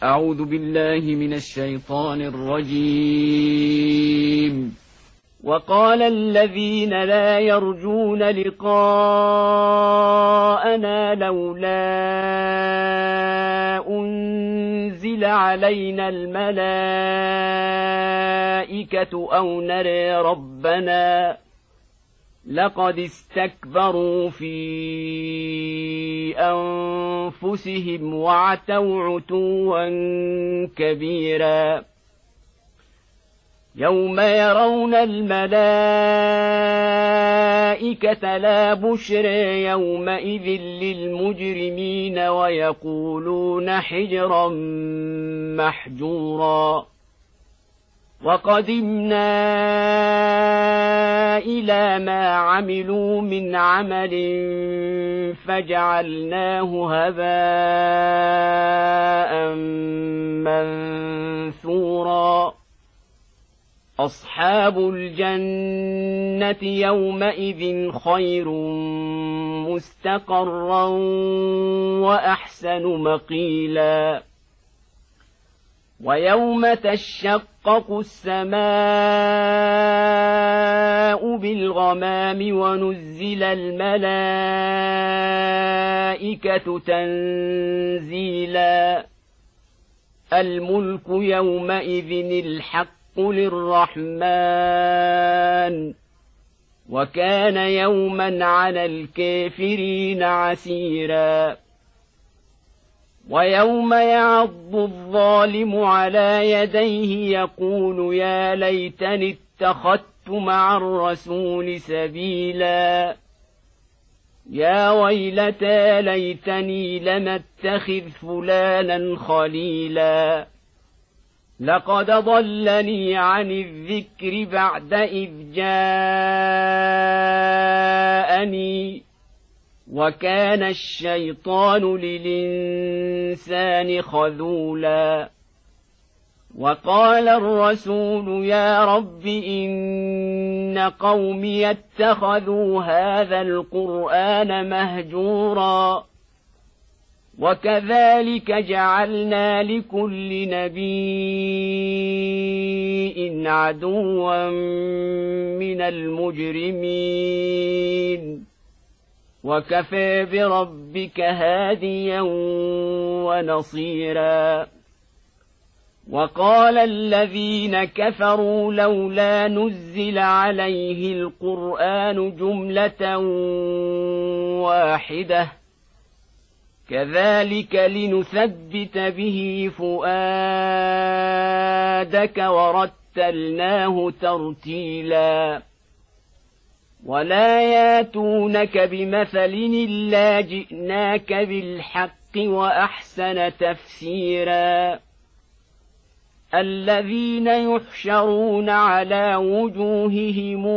أعوذ بالله من الشيطان الرجيم. وقال الذين لا يرجون لقاءنا لولا أنزل علينا الملائكة أو نرى ربنا لقد استكبروا في أنفسهم وعتوا عتوا كبيرا يوم يرون الملائكة لا بشرى يومئذ للمجرمين ويقولون حجرا محجورا وقدمنا إلى ما عملوا من عمل فجعلناه هباء منثورا أصحاب الجنة يومئذ خير مستقرا وأحسن مقيلا ويوم تشقق السماء بالغمام ونزل الملائكة تنزيلا الملك يومئذ الحق للرحمن وكان يوما على الكافرين عسيرا ويوم يعض الظالم على يديه يقول يا ليتني اتخذت مع الرسول سبيلا يا ويلتى ليتني لم اتخذ فلانا خليلا لقد ضلني عن الذكر بعد إذ جاءني وكان الشيطان للإنسان خذولا وقال الرسول يا رب إن قومي اتخذوا هذا القرآن مهجورا وكذلك جعلنا لكل نبي عدوا من المجرمين وكفى بربك هاديا ونصيرا وقال الذين كفروا لولا نزل عليه القرآن جملة واحدة كذلك لنثبت به فؤادك ورتلناه ترتيلا ولا ياتونك بمثل إلا جئناك بالحق وأحسن تفسيرا الذين يحشرون على وجوههم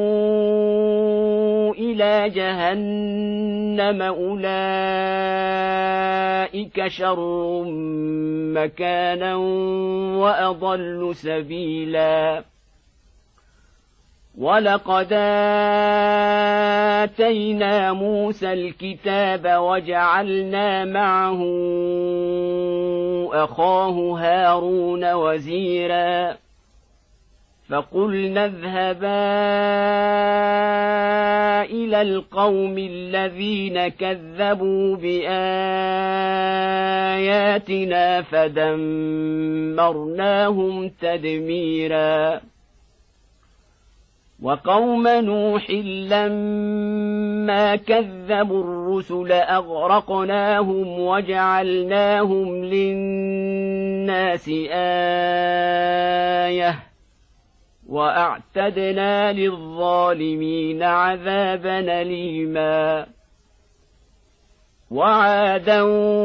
إلى جهنم أولئك شر مكانا وأضل سبيلا ولقد آتينا موسى الكتاب وجعلنا معه أخاه هارون وزيرا فقلنا اذهبا إلى القوم الذين كذبوا بآياتنا فدمرناهم تدميرا وقوم نوح لما كذبوا الرسل أغرقناهم وجعلناهم للناس آية وأعتدنا للظالمين عذابا أليما وعادا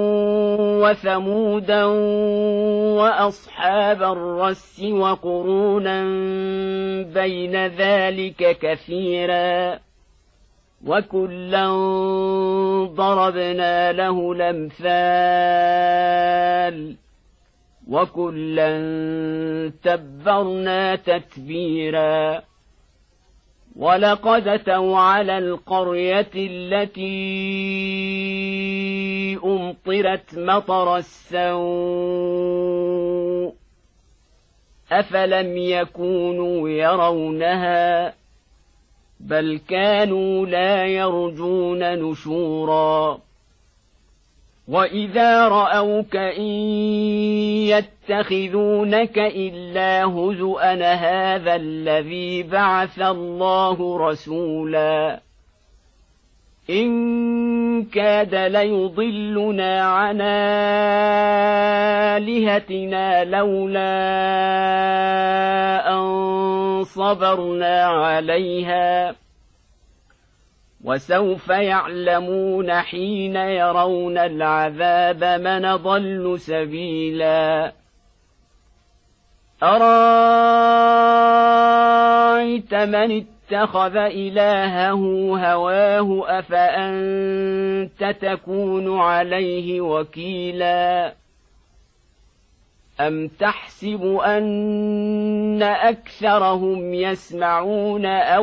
وثمودا وأصحاب الرس وقرونا بين ذلك كثيرا وكلا ضربنا له الأمثال وكلا تبرنا تتبيرا ولقد أتوا على القرية التي أمطرت مطر السوء أفلم يكونوا يرونها بل كانوا لا يرجون نشورا وإذا رأوك إن يتخذونك إلا هزؤا هذا الذي بعث الله رسولا إن كاد ليضلنا عن آلهتنا لولا أن صبرنا عليها وسوف يعلمون حين يرون العذاب من ضل سبيلا أرأيت من اتخذ إلهه هواه أفأنت تكون عليه وكيلا أم تحسب أن أكثرهم يسمعون أو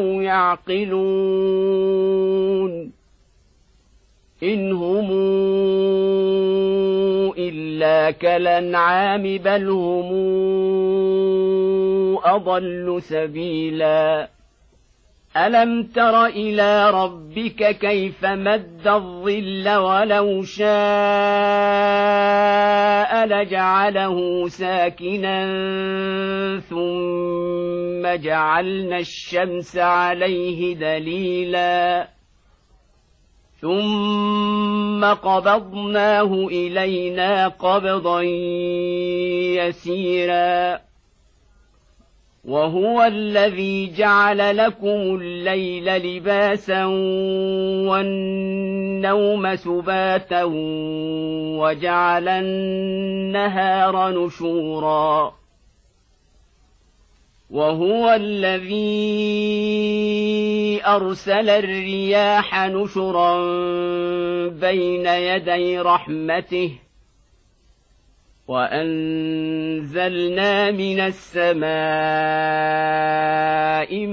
يعقلون إن هم إلا كالأنعام بل هم أضل سبيلا ألم تر إلى ربك كيف مد الظل ولو شاء لجعله ساكنا ثم جعلنا الشمس عليه دليلا ثم قبضناه إلينا قبضا يسيرا وهو الذي جعل لكم الليل لباسا والنوم سباتا وجعل النهار نشورا وهو الذي أرسل الرياح نشرا بين يدي رحمته وأنزلنا من السماء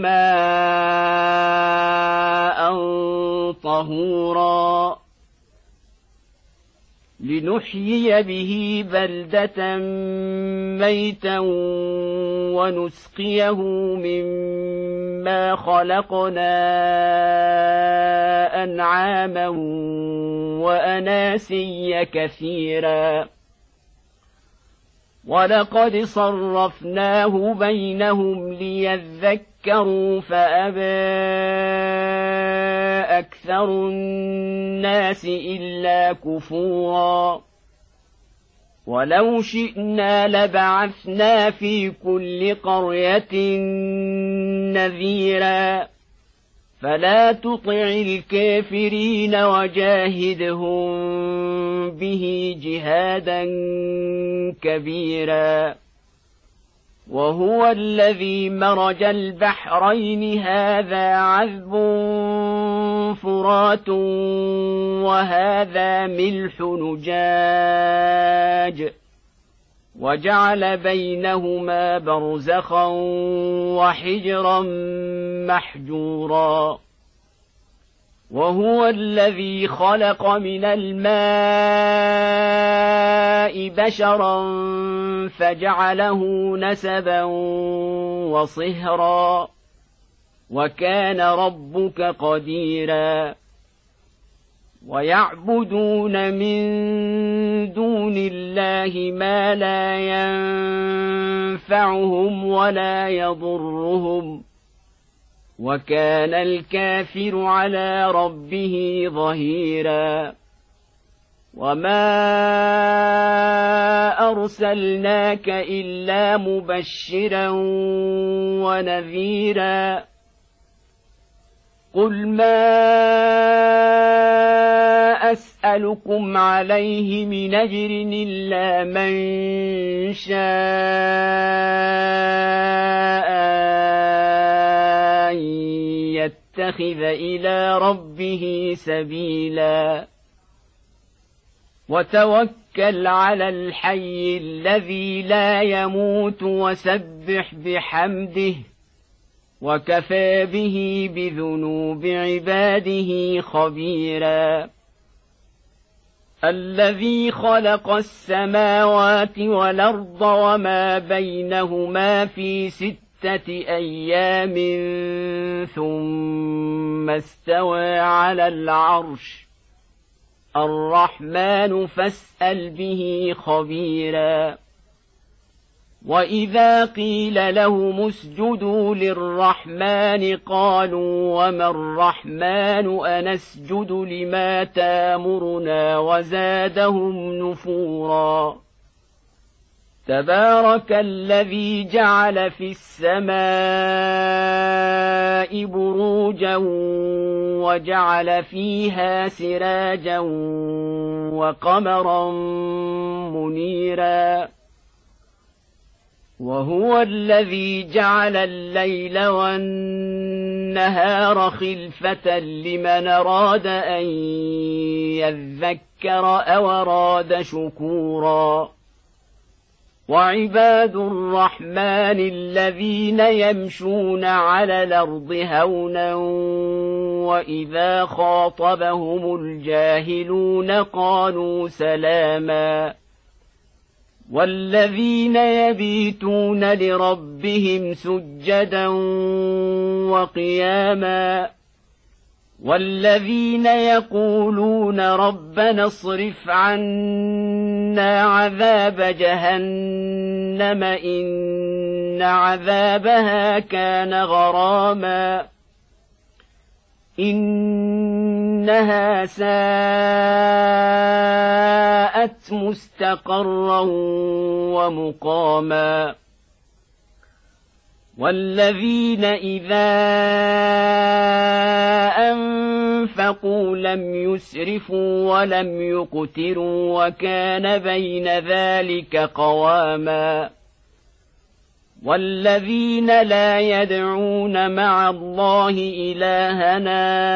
ماء طهورا لنحيي به بلدة ميتا ونسقيه مما خلقنا أنعاما وأناسيا كثيرا ولقد صرفناه بينهم ليذكروا فأبى أكثر الناس إلا كفورا ولو شئنا لبعثنا في كل قرية نذيرا فلا تطع الكافرين وجاهدهم به جهادا كبيرا وهو الذي مرج البحرين هذا عذب فرات وهذا ملح نجاج وجعل بينهما برزخا وحجرا محجورا وهو الذي خلق من الماء بشرا فجعله نسبا وصهرا وكان ربك قديرا ويعبدون من دون الله ما لا ينفعهم ولا يضرهم وكان الكافر على ربه ظهيرا وما أرسلناك إلا مبشرا ونذيرا قل ما أسألكم عليه من أجر إلا من شاء أن يتخذ إلى ربه سبيلا وتوكل على الحي الذي لا يموت وسبح بحمده وكفى به بذنوب عباده خبيرا الذي خلق السماوات والأرض وما بينهما في 6 أيام ثم استوى على العرش الرحمن فاسأل به خبيرا. وإذا قيل لهم اسجدوا للرحمن قالوا وما الرحمن أنسجد لما تامرنا وزادهم نفورا. تبارك الذي جعل في السماء بروجا وجعل فيها سراجا وقمرا منيرا. وهو الذي جعل الليل والنهار خلفة لمن أراد أن يذكر أو أراد شكورا. وعباد الرحمن الذين يمشون على الأرض هونا وإذا خاطبهم الجاهلون قالوا سلاما. والذين يبيتون لربهم سجدا وقياما. والذين يقولون ربنا اصرف عنا عذاب جهنم إن عذابها كان غراما إنها ساءت مستقرا ومقاما. والذين إذا أنفقوا لم يسرفوا ولم يقتروا وكان بين ذلك قواما. والذين لا يدعون مع الله إلهنا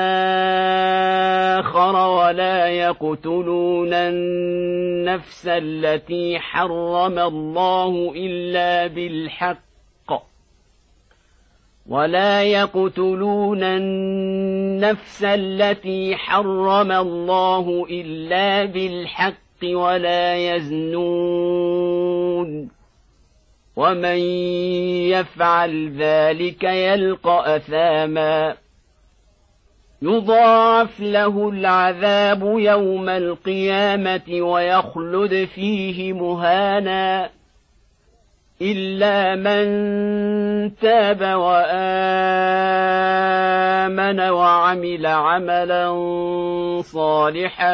آخر ولا يقتلون النفس التي حرم الله إلا بالحق ولا يقتلون النفس التي حرم الله إلا بالحق ولا يزنون ومن يفعل ذلك يلقى أثاما يضاعف له العذاب يوم القيامة ويخلد فيه مهانا إلا من تاب وآمن وعمل عملا صالحا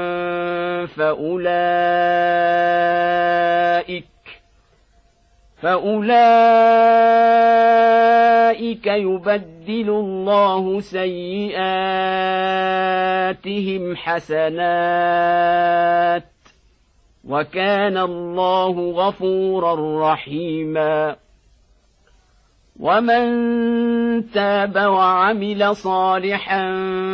فأولئك يبدل الله سيئاتهم حسنات وكان الله غفورا رحيما. ومن تاب وعمل صالحا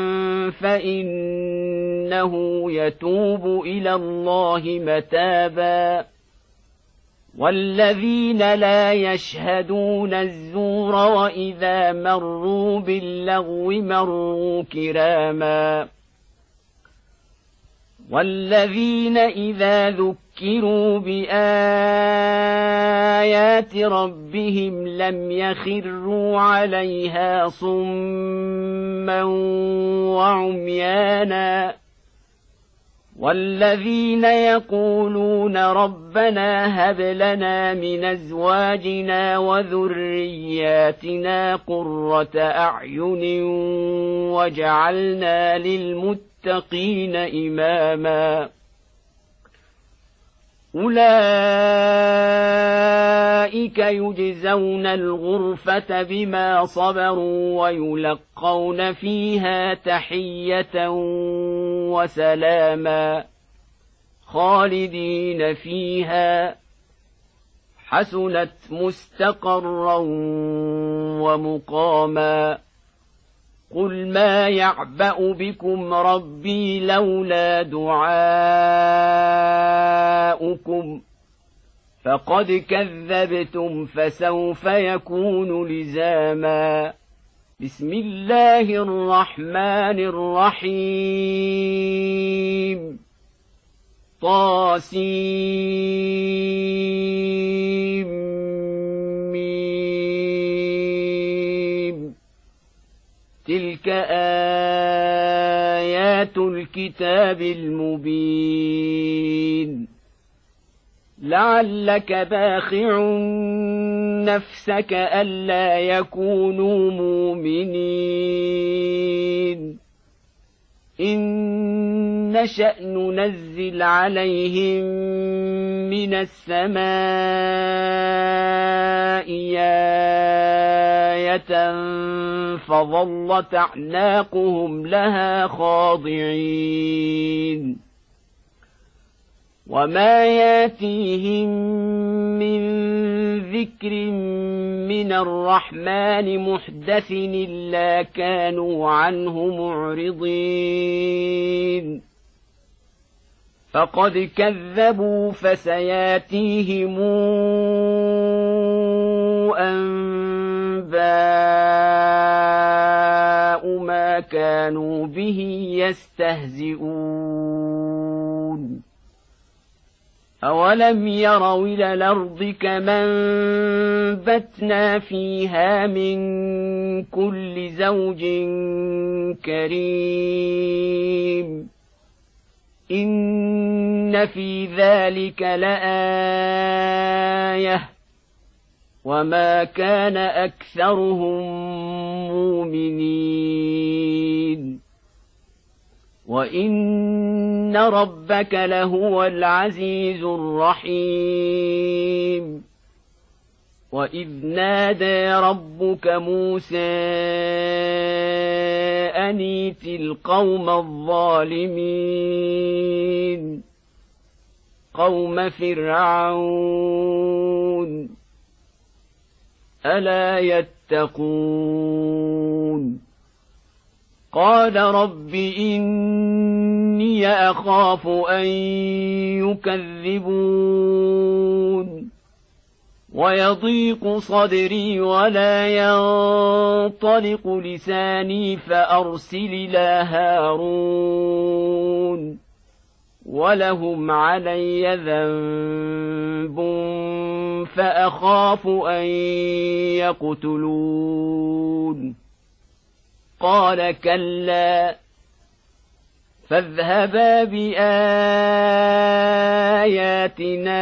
فإنه يتوب إلى الله متابا. والذين لا يشهدون الزور وإذا مروا باللغو مروا كراما. والذين إذا ذكروا بآيات ربهم لم يخروا عليها صما وعميانا. والذين يقولون ربنا هب لنا من أزواجنا وذرياتنا قرة أعين واجعلنا للمتقين إماما. أولئك يجزون الغرفة بما صبروا ويلقون فيها تحية وسلاما خالدين فيها حسنت مستقرا ومقاما. قل ما يعبأ بكم ربي لولا دعاؤكم فقد كذبتم فسوف يكون لزاما. بسم الله الرحمن الرحيم. طاسيم تلك آيات الكتاب المبين لعلك باخع نفسك ألا يكونوا مؤمنين إن نشأ ننزل عليهم من السماء آية فظلت أعناقهم لها خاضعين وما ياتيهم من ذكر من الرحمن محدث إلا كانوا عنه معرضين فقد كذبوا فسياتيهم أنباء ما كانوا به يستهزئون أولم يروا إلى الأرض كما أنبتنا فيها من كل زوج كريم إن في ذلك لآية وما كان أكثرهم مؤمنين وإن ربك لهو العزيز الرحيم وإذ نادى ربك موسى أن ائت القوم الظالمين قوم فرعون ألا يتقون قال رب إني أخاف أن يكذبون ويضيق صدري ولا ينطلق لساني فأرسل إلى هارون ولهم علي ذنب فأخاف أن يقتلون قال كلا فاذهبا بآياتنا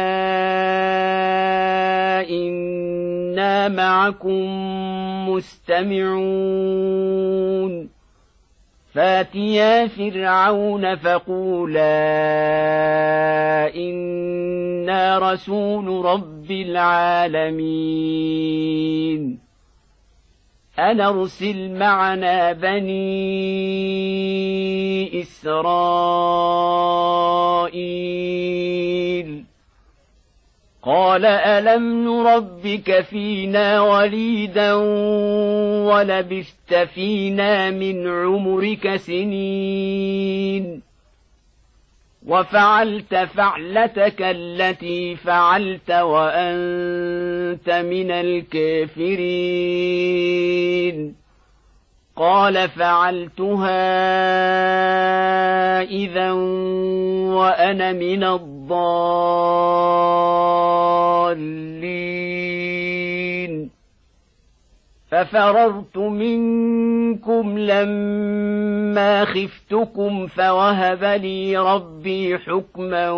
إنا معكم مستمعون فاتيا فرعون فقولا إنا رسول رب العالمين أن أرسل معنا بني إسرائيل قال ألم نربك فينا وليدا ولبثت فينا من عمرك سنين وفعلت فعلتك التي فعلت وأنت من الكافرين قال فعلتها إذا وأنا من الضالين ففررت منكم لما خفتكم فوهب لي ربي حكما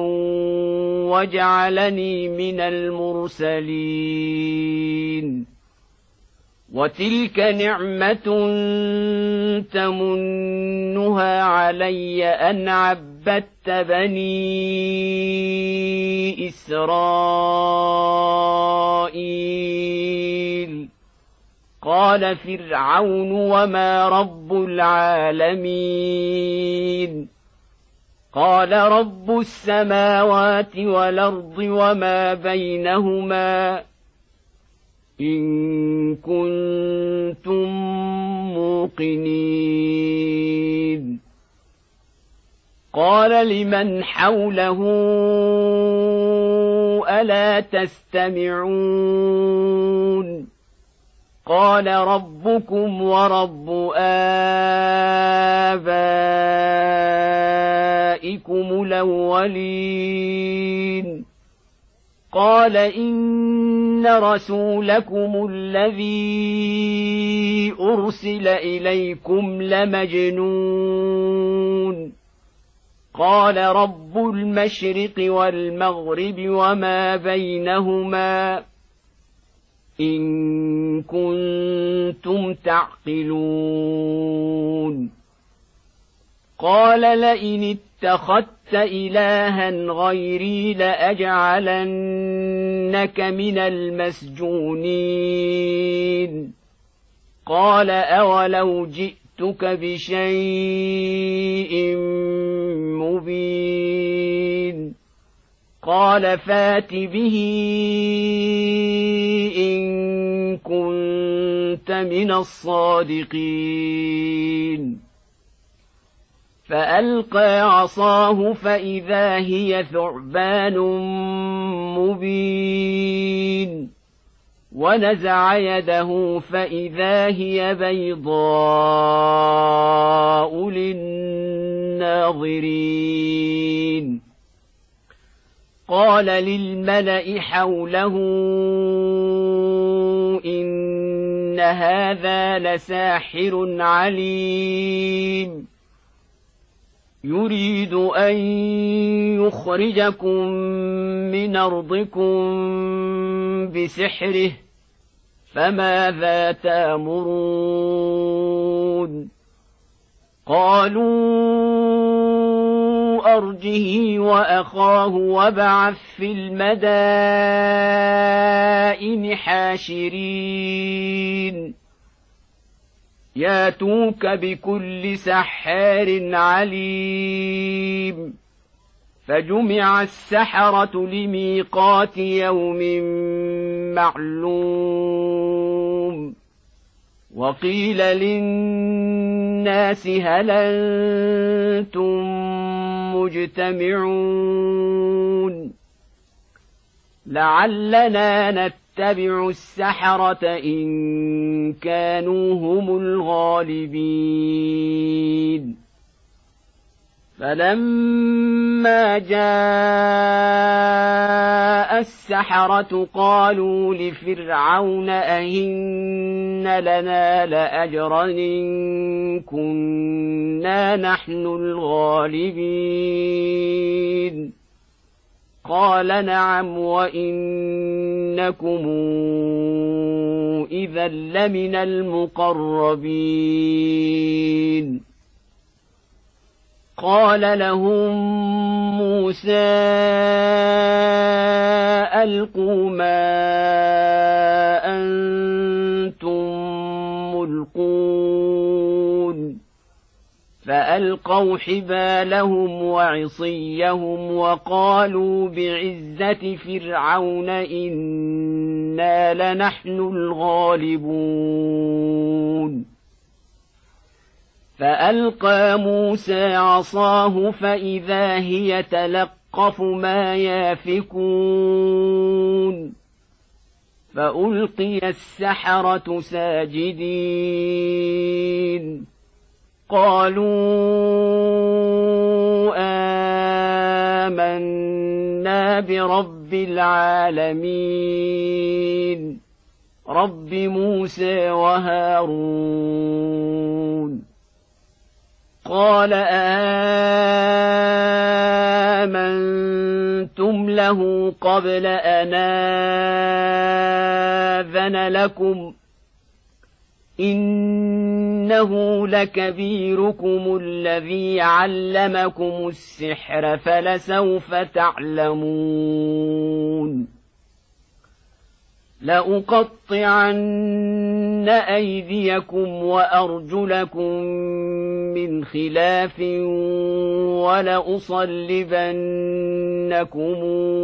وجعلني من المرسلين وتلك نعمة تمنها علي أن عبدت بني إسرائيل قال فرعون وما رب العالمين قال رب السماوات والأرض وما بينهما إن كنتم موقنين قال لمن حوله ألا تستمعون قال ربكم ورب آبائكم الأولين قال إن رسولكم الذي أرسل إليكم لمجنون قال رب المشرق والمغرب وما بينهما إن كنتم تعقلون قال لئن اتخذت إلها غيري لأجعلنك من المسجونين قال أولو جئتك بشيء مبين قال فات به إن كنت من الصادقين فألقى عصاه فإذا هي ثعبان مبين ونزع يده فإذا هي بيضاء للناظرين قال للملأ حوله إن هذا لساحر عليم يريد أن يخرجكم من أرضكم بسحره فماذا تأمرون قالوا أرجه وأخاه وابعث في المدائن حاشرين ياتوك بكل سحار عليم فجمع السحرة لميقات يوم معلوم وقيل للناس هل أنتم مجتمعون لعلنا نتبع السحرة إن كانوا هم الغالبين فلما جاء السحرة قالوا لفرعون أئن لنا لأجرا إن كنا نحن الغالبين قال نعم وإنكم إذا لمن المقربين قال لهم موسى ألقوا ما أنتم ملقون فألقوا حبالهم وعصيهم وقالوا بعزة فرعون إنا لنحن الغالبون فألقى موسى عصاه فإذا هي تلقف ما يافكون فألقي السحرة ساجدين قالوا آمنا برب العالمين رب موسى وهارون قال آمنتم له قبل أن آذن لكم إنه لكبيركم الذي علمكم السحر فلسوف تعلمون لأقطعن أيديكم وأرجلكم من خلاف ولأصلبنكم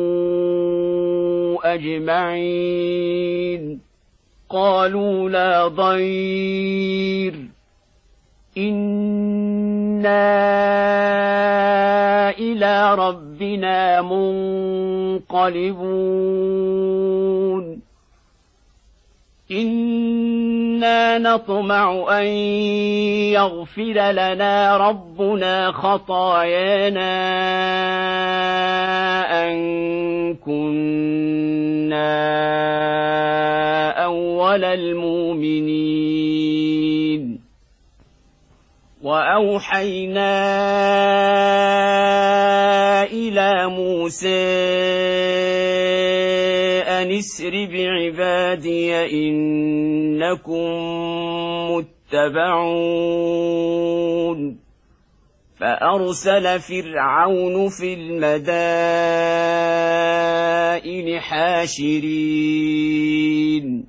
أجمعين قالوا لا ضير إنا إلى ربنا منقلبون إنا إنا نطمع أن يغفر لنا ربنا خطايانا أن كنا أول المؤمنين. وأوحينا إلى موسى أن اسر بعبادي إنكم متبعون. فأرسل فرعون في المدائن حاشرين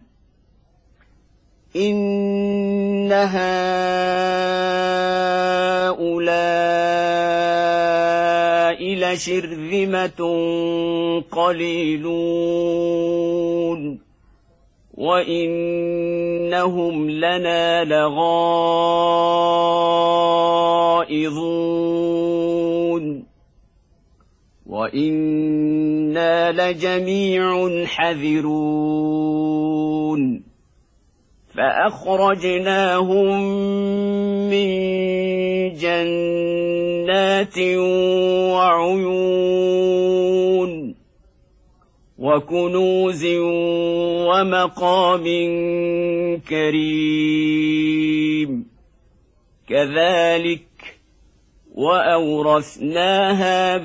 إن هؤلاء لشرذمة قليلون وإنهم لنا لغائظون وإنا لجميع حذرون. فأخرجناهم من جنات وعيون وكنوز ومقام كريم كذلك وأورثناها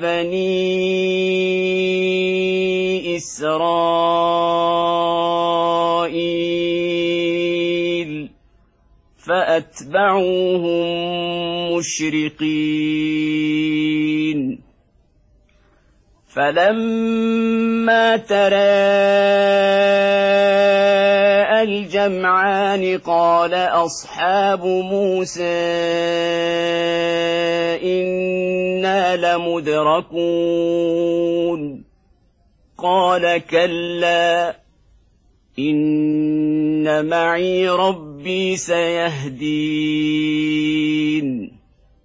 بني إسرائيل فأتبعوهم مشرقين. فلما تراءى الجمعان قال أصحاب موسى إنا لمدركون قال كلا إن معي ربي سيهدين.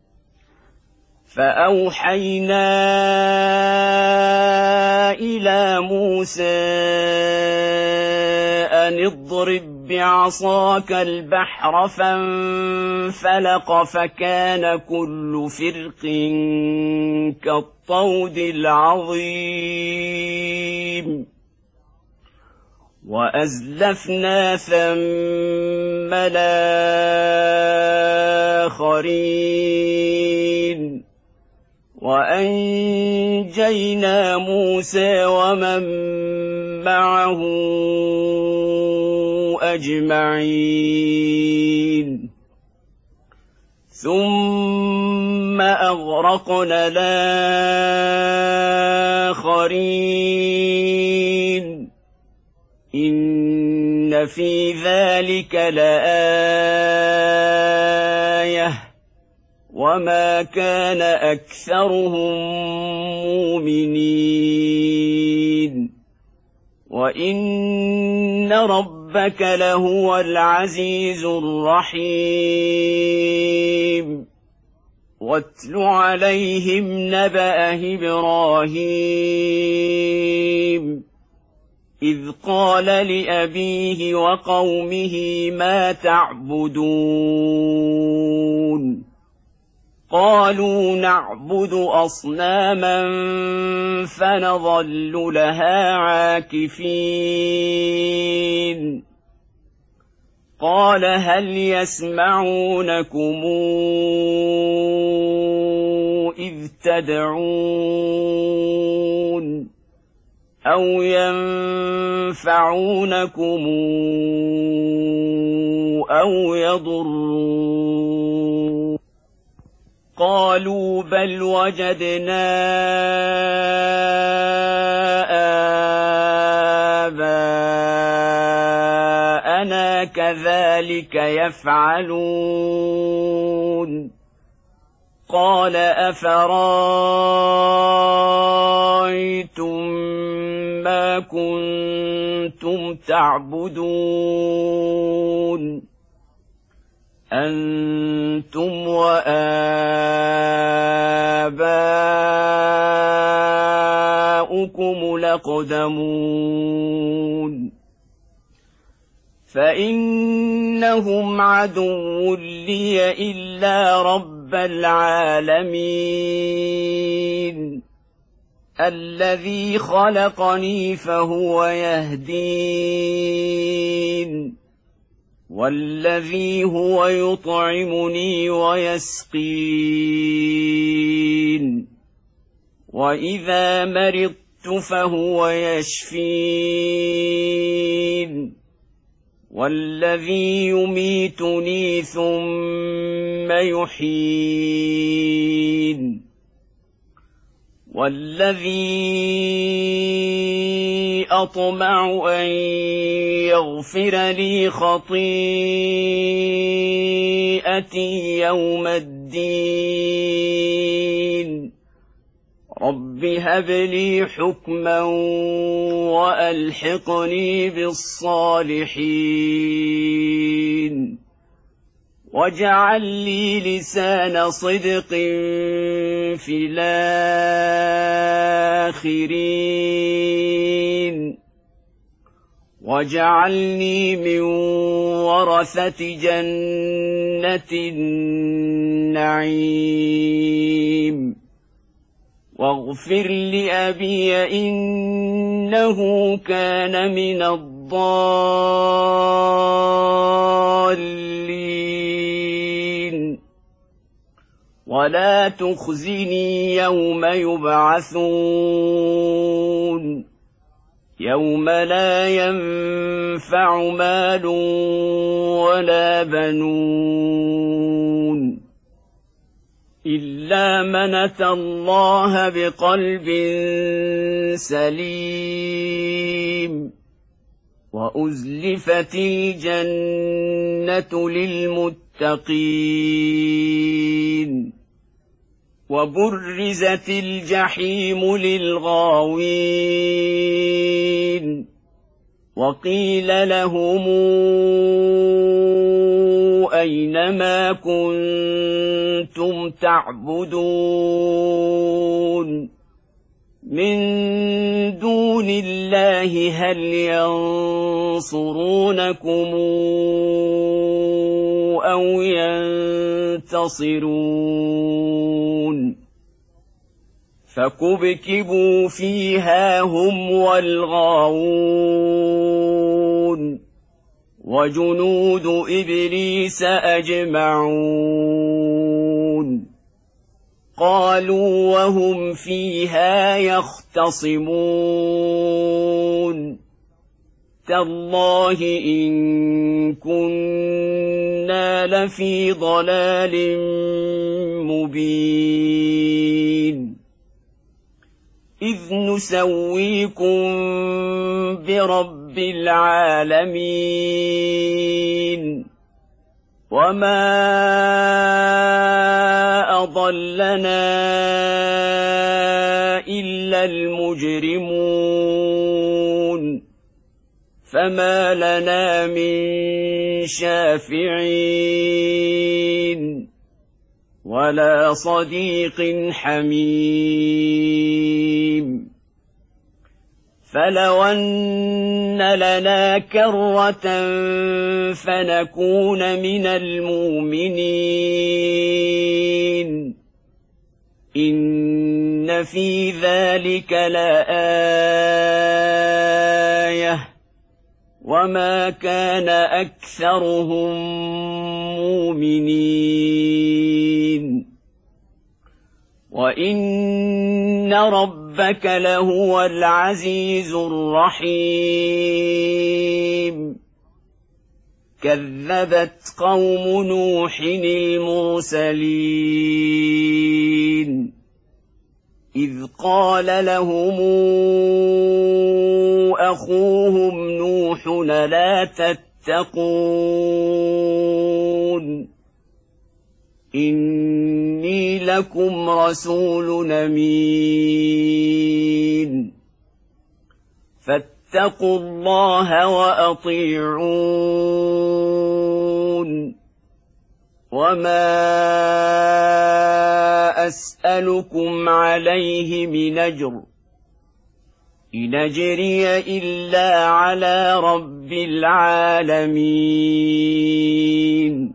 فأوحينا إلى موسى أن اضرب بعصاك البحر فانفلق فكان كل فرق كالطود العظيم. وأزلفنا ثم الآخرين وأنجينا موسى ومن معه أجمعين. ثم أغرقنا الآخرين إن في ذلك لآية وما كان أكثرهم مؤمنين وإن ربك لهو العزيز الرحيم. واتل عليهم نبأ إبراهيم إذ قال لأبيه وقومه ما تعبدون قالوا نعبد أصناما فنظل لها عاكفين. قال هل يسمعونكم إذ تدعون أو ينفعونكم أو يضرون قالوا بل وجدنا آباءنا كذلك يفعلون. قال أفرأيتم ما كنتم تعبدون أنتم وآباؤكم الأقدمون فإنهم عدو لي إلا رب العالمين الذي خلقني فهو يهدين والذي هو يطعمني ويسقين وإذا مرضت فهو يشفين والذي يميتني ثم يحيين والذي أطمع أن يغفر لي خطيئتي يوم الدين رب هب لي حكما وألحقني بالصالحين واجعل لي لسان صدق في الآخرين واجعلني من ورثة جنة النعيم واغفر لأبي إنه كان من الضالين ولا تخزني يوم يبعثون يوم لا ينفع مال ولا بنون إلا من أتى الله بقلب سليم وأزلفت الجنة للمتقين وبرزت الجحيم للغاوين وقيل لهم أين ما كنتم تعبدون من دون الله هل ينصرونكم أو ينتصرون فكبكبوا فيها هم والغاوون وجنود إبليس أجمعون قالوا وهم فيها يختصمون تالله إن كنا لفي ضلال مبين إذ نسويكم برب العالمين وما أضلنا إلا المجرمون فما لنا من شافعين ولا صديق حميم فلو أن لنا كرة فنكون من المؤمنين إن في ذلك لآية وما كان أكثرهم مؤمنين وإن ربك لهو العزيز الرحيم كذبت قوم نوح المرسلين إذ قال لهم أخوهم نوح لا تتقون إني لكم رسول أمين فاتقوا الله وأطيعون وما أسألكم عليه من أجر إن أجري إلا على رب العالمين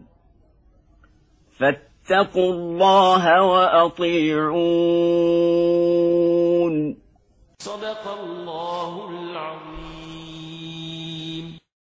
فاتقوا الله وأطيعون. صدق الله